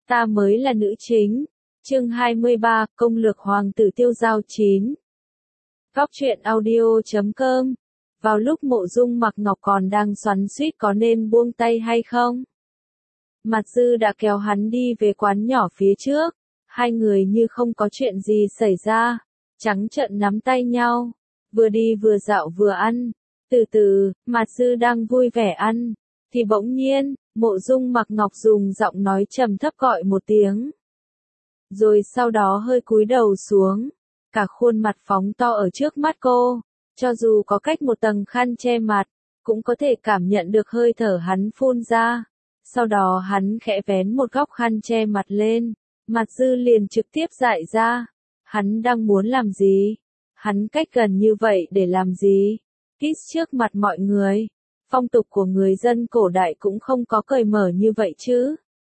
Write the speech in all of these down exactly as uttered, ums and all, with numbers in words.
ta mới là nữ chính. Chương hai mươi ba, Công lược Hoàng tử Tiêu Dao chín. Góc truyện audio chấm com. Vào lúc Mộ Dung Mặc Ngọc còn đang xoắn xuýt có nên buông tay hay không, Mạt Dư đã kéo hắn đi về quán nhỏ phía trước. Hai người như không có chuyện gì xảy ra, trắng trợn nắm tay nhau, vừa đi vừa dạo vừa ăn. Từ từ, Mạt Dư đang vui vẻ ăn, thì bỗng nhiên, Mộ Dung Mặc Ngọc dùng giọng nói trầm thấp gọi một tiếng. Rồi sau đó hơi cúi đầu xuống, cả khuôn mặt phóng to ở trước mắt cô, cho dù có cách một tầng khăn che mặt, cũng có thể cảm nhận được hơi thở hắn phun ra. Sau đó hắn khẽ vén một góc khăn che mặt lên, Mạt Dư liền trực tiếp dại ra. Hắn đang muốn làm gì? Hắn cách gần như vậy để làm gì? Kiss trước mặt mọi người. Phong tục của người dân cổ đại cũng không có cởi mở như vậy chứ.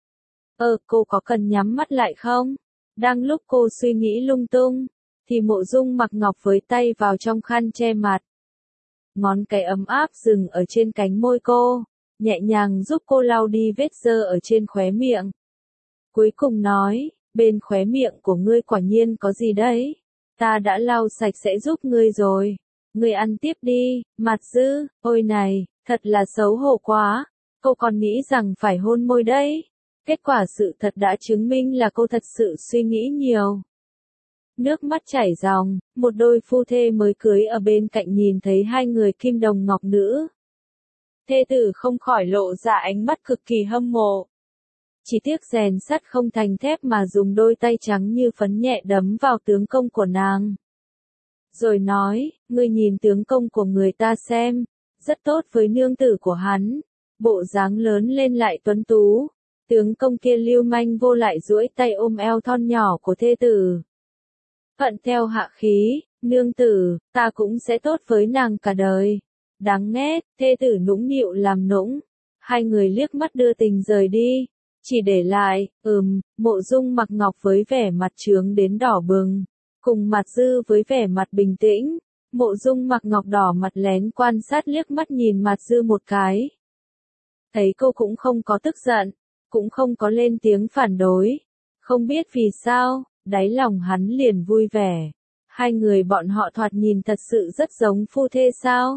Ờ, cô có cần nhắm mắt lại không? Đang lúc cô suy nghĩ lung tung, thì Mộ Dung Mặc Ngọc với tay vào trong khăn che mặt. Ngón cái ấm áp dừng ở trên cánh môi cô, nhẹ nhàng giúp cô lau đi vết dơ ở trên khóe miệng. Cuối cùng nói, bên khóe miệng của ngươi quả nhiên có gì đấy? Ta đã lau sạch sẽ giúp ngươi rồi. Ngươi ăn tiếp đi, Mạt Dư. Ôi này, thật là xấu hổ quá. Cô còn nghĩ rằng phải hôn môi đấy. Kết quả sự thật đã chứng minh là cô thật sự suy nghĩ nhiều. Nước mắt chảy ròng, một đôi phu thê mới cưới ở bên cạnh nhìn thấy hai người kim đồng ngọc nữ. Thê tử không khỏi lộ ra ánh mắt cực kỳ hâm mộ. Chỉ tiếc rèn sắt không thành thép mà dùng đôi tay trắng như phấn nhẹ đấm vào tướng công của nàng. Rồi nói, ngươi nhìn tướng công của người ta xem, rất tốt với nương tử của hắn, bộ dáng lớn lên lại tuấn tú. Tướng công kia lưu manh vô lại duỗi tay ôm eo thon nhỏ của thê tử. Thuận theo hạ khí, nương tử, ta cũng sẽ tốt với nàng cả đời. Đáng ghét, thê tử nũng nịu làm nũng. Hai người liếc mắt đưa tình rời đi, chỉ để lại, ừm, Mộ Dung Mặc Ngọc với vẻ mặt trướng đến đỏ bừng, cùng Mạt Dư với vẻ mặt bình tĩnh. Mộ Dung Mặc Ngọc đỏ mặt lén quan sát liếc mắt nhìn Mạt Dư một cái. Thấy cô cũng không có tức giận, cũng không có lên tiếng phản đối. Không biết vì sao, đáy lòng hắn liền vui vẻ. Hai người bọn họ thoạt nhìn thật sự rất giống phu thê sao?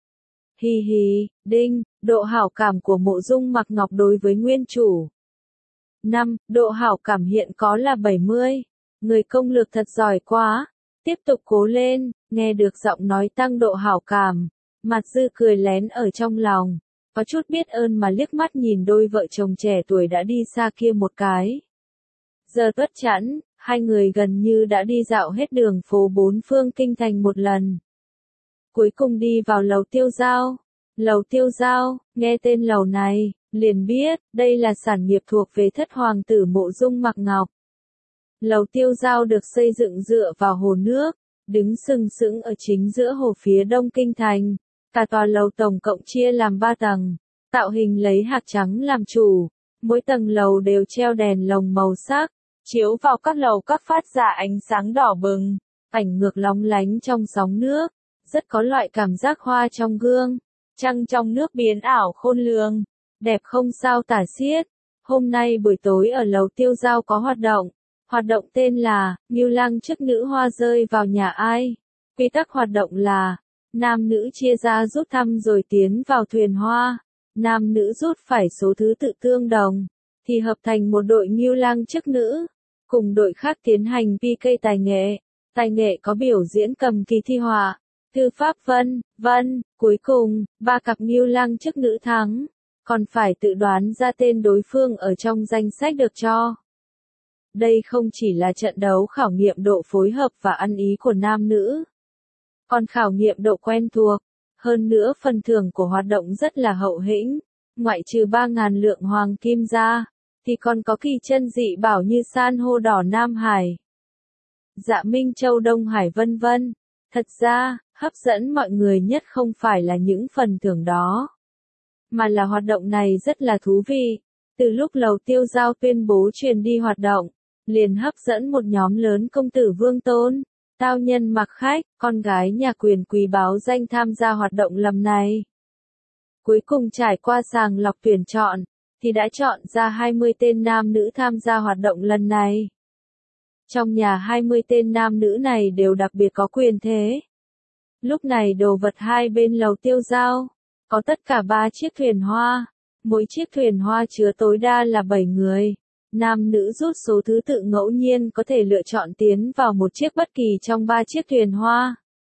Hi hi, đinh, độ hảo cảm của Mộ Dung Mặc Ngọc đối với nguyên chủ. năm. Độ hảo cảm hiện có là bảy mươi. Người công lược thật giỏi quá. Tiếp tục cố lên, nghe được giọng nói tăng độ hảo cảm. Mạt Dư cười lén ở trong lòng. Có chút biết ơn mà liếc mắt nhìn đôi vợ chồng trẻ tuổi đã đi xa kia một cái. Giờ tuất chẵn, hai người gần như đã đi dạo hết đường phố bốn phương kinh thành một lần. Cuối cùng đi vào lầu Tiêu Dao. Lầu Tiêu Dao, nghe tên lầu này, liền biết, đây là sản nghiệp thuộc về thất hoàng tử Mộ Dung Mặc Ngọc. Lầu Tiêu Dao được xây dựng dựa vào hồ nước, đứng sừng sững ở chính giữa hồ phía đông kinh thành. Cả tòa lầu tổng cộng chia làm ba tầng, tạo hình lấy hạt trắng làm chủ. Mỗi tầng lầu đều treo đèn lồng màu sắc, chiếu vào các lầu các phát ra ánh sáng đỏ bừng, ảnh ngược lóng lánh trong sóng nước, rất có loại cảm giác hoa trong gương, trăng trong nước biến ảo khôn lường, đẹp không sao tả xiết. Hôm nay buổi tối ở lầu Tiêu Dao có hoạt động, hoạt động tên là Ngưu Lang chức nữ hoa rơi vào nhà ai. Quy tắc hoạt động là nam nữ chia ra rút thăm rồi tiến vào thuyền hoa. Nam nữ rút phải số thứ tự tương đồng, thì hợp thành một đội Ngưu Lang chức nữ, cùng đội khác tiến hành pê ca tài nghệ. Tài nghệ có biểu diễn cầm kỳ thi họa, thư pháp vân vân. Cuối cùng, ba cặp Ngưu Lang chức nữ thắng, còn phải tự đoán ra tên đối phương ở trong danh sách được cho. Đây không chỉ là trận đấu khảo nghiệm độ phối hợp và ăn ý của nam nữ, còn khảo nghiệm độ quen thuộc. Hơn nữa phần thưởng của hoạt động rất là hậu hĩnh, ngoại trừ ba ngàn lượng hoàng kim ra, thì còn có kỳ chân dị bảo như san hô đỏ Nam Hải, Dạ Minh Châu Đông Hải vân vân. Thật ra, hấp dẫn mọi người nhất không phải là những phần thưởng đó, mà là hoạt động này rất là thú vị. Từ lúc lầu Tiêu Dao tuyên bố truyền đi hoạt động, liền hấp dẫn một nhóm lớn công tử vương tôn, tao nhân mặc khách, con gái nhà quyền quý báo danh tham gia hoạt động lần này. Cuối cùng trải qua sàng lọc tuyển chọn, thì đã chọn ra hai mươi tên nam nữ tham gia hoạt động lần này. Trong nhà hai mươi tên nam nữ này đều đặc biệt có quyền thế. Lúc này đồ vật hai bên lầu tiêu dao, có tất cả ba chiếc thuyền hoa, mỗi chiếc thuyền hoa chứa tối đa là bảy người. Nam nữ rút số thứ tự ngẫu nhiên có thể lựa chọn tiến vào một chiếc bất kỳ trong ba chiếc thuyền hoa.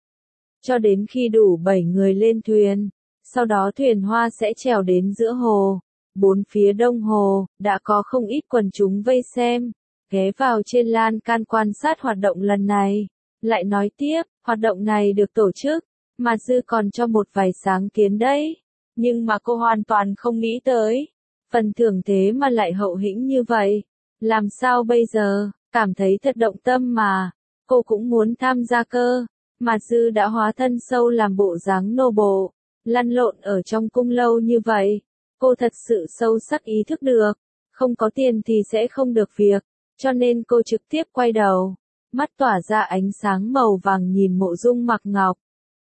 Cho đến khi đủ bảy người lên thuyền, sau đó thuyền hoa sẽ trèo đến giữa hồ. Bốn phía đông hồ, đã có không ít quần chúng vây xem, ghé vào trên lan can quan sát hoạt động lần này. Lại nói tiếp, hoạt động này được tổ chức, mà Dư còn cho một vài sáng kiến đấy. Nhưng mà cô hoàn toàn không nghĩ tới. Phần thưởng thế mà lại hậu hĩnh như vậy. Làm sao bây giờ, cảm thấy thật động tâm mà. Cô cũng muốn tham gia cơ. Mà Dư đã hóa thân sâu làm bộ dáng nô bộc, lăn lộn ở trong cung lâu như vậy. Cô thật sự sâu sắc ý thức được. Không có tiền thì sẽ không được việc. Cho nên cô trực tiếp quay đầu. Mắt tỏa ra ánh sáng màu vàng nhìn Mộ Dung Mặc Ngọc.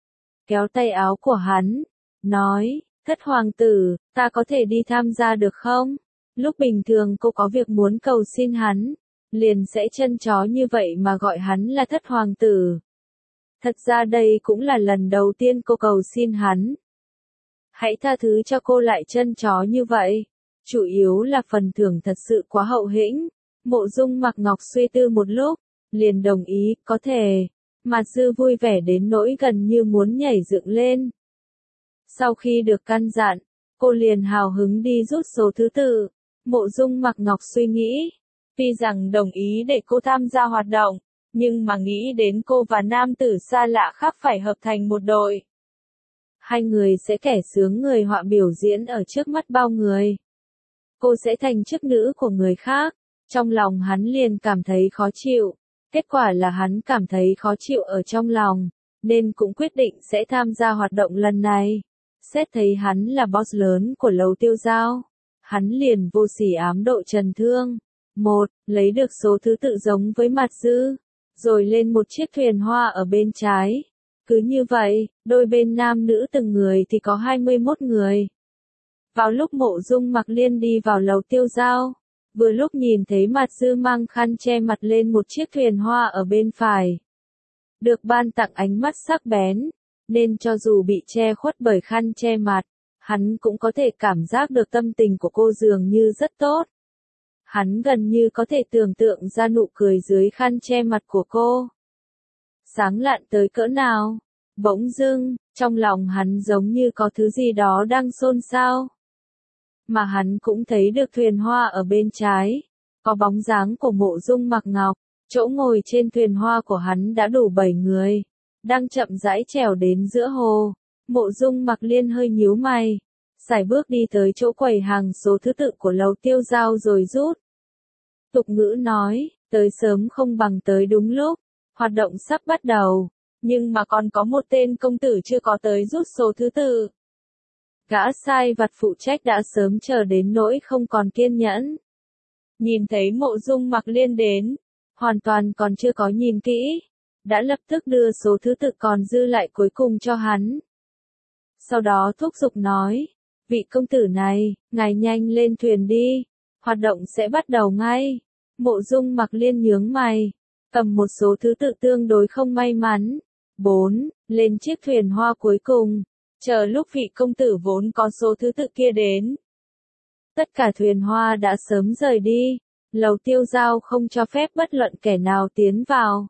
Kéo tay áo của hắn. Nói, thất hoàng tử, ta có thể đi tham gia được không? Lúc bình thường cô có việc muốn cầu xin hắn. Liền sẽ chân chó như vậy mà gọi hắn là thất hoàng tử. Thật ra đây cũng là lần đầu tiên cô cầu xin hắn. Hãy tha thứ cho cô lại chân chó như vậy. Chủ yếu là phần thưởng thật sự quá hậu hĩnh. Mộ Dung Mặc Ngọc suy tư một lúc, liền đồng ý, có thể. Mà Dư vui vẻ đến nỗi gần như muốn nhảy dựng lên. Sau khi được căn dặn, cô liền hào hứng đi rút số thứ tự. Mộ Dung Mặc Ngọc suy nghĩ, tuy rằng đồng ý để cô tham gia hoạt động, nhưng mà nghĩ đến cô và nam tử xa lạ khác phải hợp thành một đội. Hai người sẽ kẻ sướng người họa biểu diễn ở trước mắt bao người. Cô sẽ thành chức nữ của người khác. Trong lòng hắn liền cảm thấy khó chịu. Kết quả là hắn cảm thấy khó chịu ở trong lòng, nên cũng quyết định sẽ tham gia hoạt động lần này. Xét thấy hắn là boss lớn của lầu tiêu giao, hắn liền vô sỉ ám độ Trần Thương. Một, lấy được số thứ tự giống với Mặt Dư, rồi lên một chiếc thuyền hoa ở bên trái. Cứ như vậy, đôi bên nam nữ từng người thì có hai mươi mốt người. Vào lúc Mộ Dung Mặc Liên đi vào lầu tiêu giao, vừa lúc nhìn thấy Mặt Dư mang khăn che mặt lên một chiếc thuyền hoa ở bên phải. Được ban tặng ánh mắt sắc bén, nên cho dù bị che khuất bởi khăn che mặt, hắn cũng có thể cảm giác được tâm tình của cô dường như rất tốt. Hắn gần như có thể tưởng tượng ra nụ cười dưới khăn che mặt của cô. Sáng lạn tới cỡ nào, bỗng dưng, trong lòng hắn giống như có thứ gì đó đang xôn xao. Mà hắn cũng thấy được thuyền hoa ở bên trái, có bóng dáng của Mộ Dung Mặc Ngọc, chỗ ngồi trên thuyền hoa của hắn đã đủ bảy người, đang chậm rãi trèo đến giữa hồ. Mộ Dung Mặc Liên hơi nhíu mày, sải bước đi tới chỗ quầy hàng số thứ tự của lầu tiêu giao rồi rút. Tục ngữ nói, tới sớm không bằng tới đúng lúc, hoạt động sắp bắt đầu, nhưng mà còn có một tên công tử chưa có tới rút số thứ tự. Gã sai vặt phụ trách đã sớm chờ đến nỗi không còn kiên nhẫn. Nhìn thấy Mộ Dung Mặc Liên đến, hoàn toàn còn chưa có nhìn kỹ, đã lập tức đưa số thứ tự còn dư lại cuối cùng cho hắn. Sau đó thúc giục nói, vị công tử này, ngài nhanh lên thuyền đi, hoạt động sẽ bắt đầu ngay. Mộ Dung Mặc Liên nhướng mày, cầm một số thứ tự tương đối không may mắn. Bốn, lên chiếc thuyền hoa cuối cùng. Chờ lúc vị công tử vốn có số thứ tự kia đến. Tất cả thuyền hoa đã sớm rời đi, lầu tiêu giao không cho phép bất luận kẻ nào tiến vào.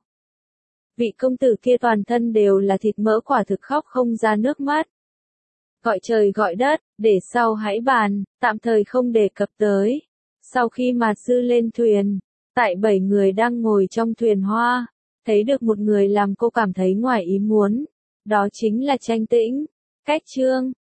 Vị công tử kia toàn thân đều là thịt mỡ quả thực khóc không ra nước mắt. Gọi trời gọi đất, để sau hãy bàn, tạm thời không đề cập tới. Sau khi Mạt Dư lên thuyền, tại bảy người đang ngồi trong thuyền hoa, thấy được một người làm cô cảm thấy ngoài ý muốn. Đó chính là Tranh Tĩnh. Cách chương